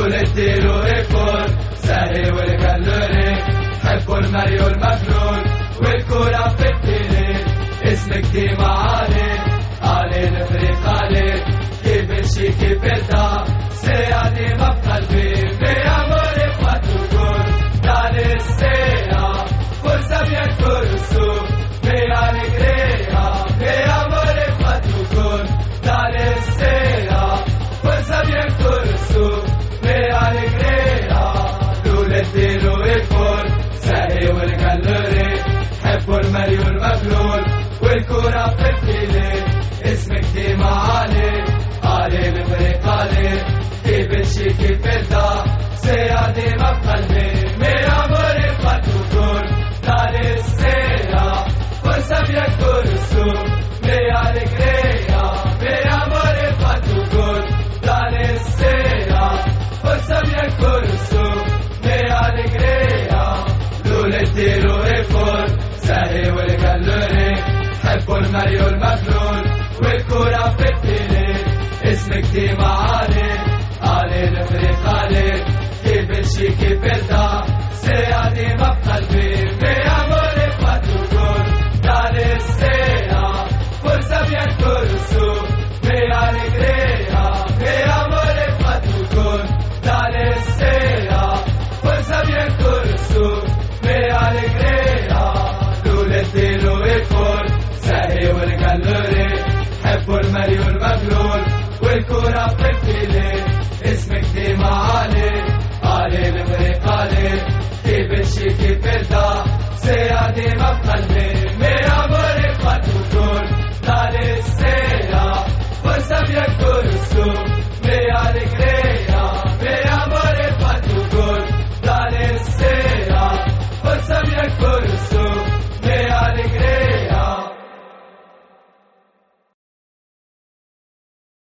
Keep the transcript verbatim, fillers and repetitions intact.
التيرو يكون ساهي والكالوري، حبوا الماريو المجنون والكورة في التيري. اسمك ديما علي علي الفريق علي، كيف الشي كيف الدا سيا ديما بقلبي. مي اموري فاتو جول دالي السيا فرصة بيان كورسو مي اليجريا. مي اموري فاتو جول دالي السيا فرصة بيان كورسو مي اليجريا. لولا الدينو يكون ساهي والكالوري، حبوا الماريو المجنون والكورة في التيلي. اسمك ديما علي علي الفريق علي، كيف الشي كيف الدا سيا ديما بقلبي. مي اموري فاتو جول دالي السيا فرصة بيان كورسو مي اليجريا. مي اموري فاتو جول دالي السيا فرصة بيان كورسو مي اليجريا. لولا التيرو يكون ساهي والكالوري، حبوا الماريو المجنون والكورة في التيلي. اسمك ديما علي علي الفريق علي، كيف الشي كيف الدا سيا ديما بقلبي. مي اموري فاتو جول دالي السيا فرصة بيان كورسو مي اليجريا. مي اموري فاتو جول دالي السيا فرصة بيان كورسو مي اليجريا. لولا الدينو يكون ساهي والكالوري، حبوا الماريو المجنون والكورة في التيلي. اسمك ديما علي علي الفريق علي، كيف الشي كيف الدا سيا ديما بقلبي. مي اموري فاتو جول دالي السيا فرصة بيان كورسو مي اليجريا. مي اموري فاتو جول دالي السيا فرصة بيان كورسو